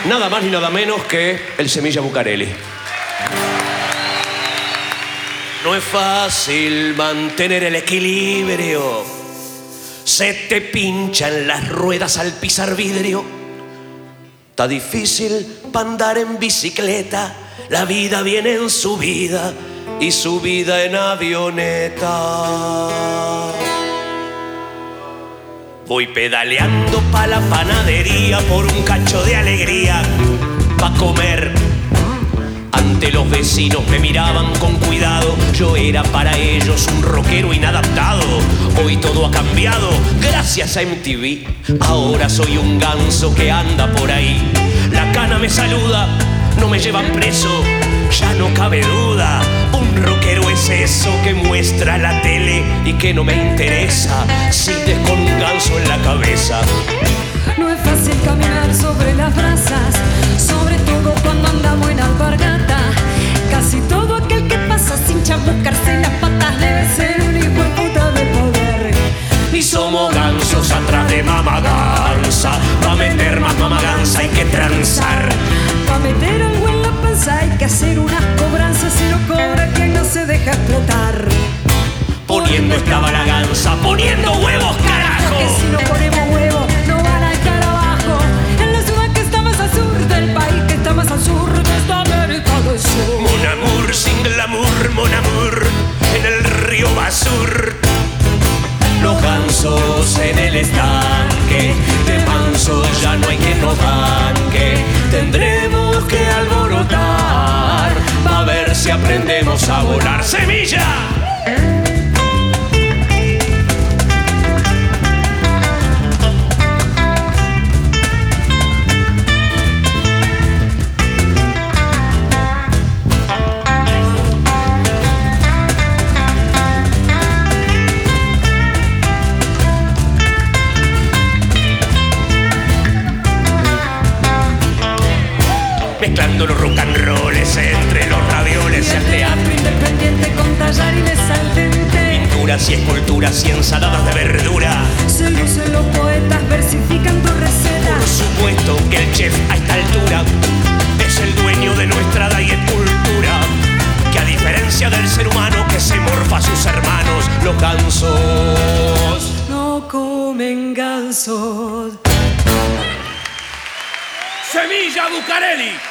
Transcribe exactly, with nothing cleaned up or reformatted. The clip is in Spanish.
nada más ni nada menos que el Semilla Bucareli. No es fácil mantener el equilibrio, se te pinchan las ruedas al pisar vidrio. Está difícil para andar en bicicleta, la vida viene en subida y subida en avioneta. Voy pedaleando pa' la panadería por un cacho de alegría, pa' comer. Ante los vecinos me miraban con cuidado, yo era para ellos un rockero inadaptado. Hoy todo ha cambiado, gracias a M T V. Ahora soy un ganso que anda por ahí. La cana me saluda, no me llevan preso, ya no cabe duda. Un rockero es eso que muestra la tele y que no me interesa si te con un ganso en la cabeza. No es fácil caminar sobre las brasas, sobre todo cuando andamos en alpargata. Casi todo aquel que pasa sin chamuscarse las patas debe ser un hijo de puta de poder. Y somos gansos atrás de Mama Gansa, pa' meter más Mama Gansa hay que transar. Pa' meter algo en la panza hay que hacer unas cobranzas, si no cobra quien no se deja explotar. Poniendo estaba la gansa, poniendo huevos, carajo. Que si no ponemos huevos no van a estar abajo. En la ciudad que está más al sur del país, que está más al sur de esta América del Sur. Mon amour, sin glamour, mon amour, en el río Basur. Los gansos en el estanque, de manso ya no hay quien nos banque. Tendremos que alborotar, pa' ver si aprendemos a volar. ¡Semilla! Mezclando los rock and rolls entre los ravioles y el teatro independiente con tallarines al dente, pinturas y esculturas y ensaladas de verdura. Se lucen los poetas versificando recetas. Por supuesto que el chef a esta altura es el dueño de nuestra diet cultura, que a diferencia del ser humano que se morfa a sus hermanos, los gansos no comen gansos. Semilla Bucareli.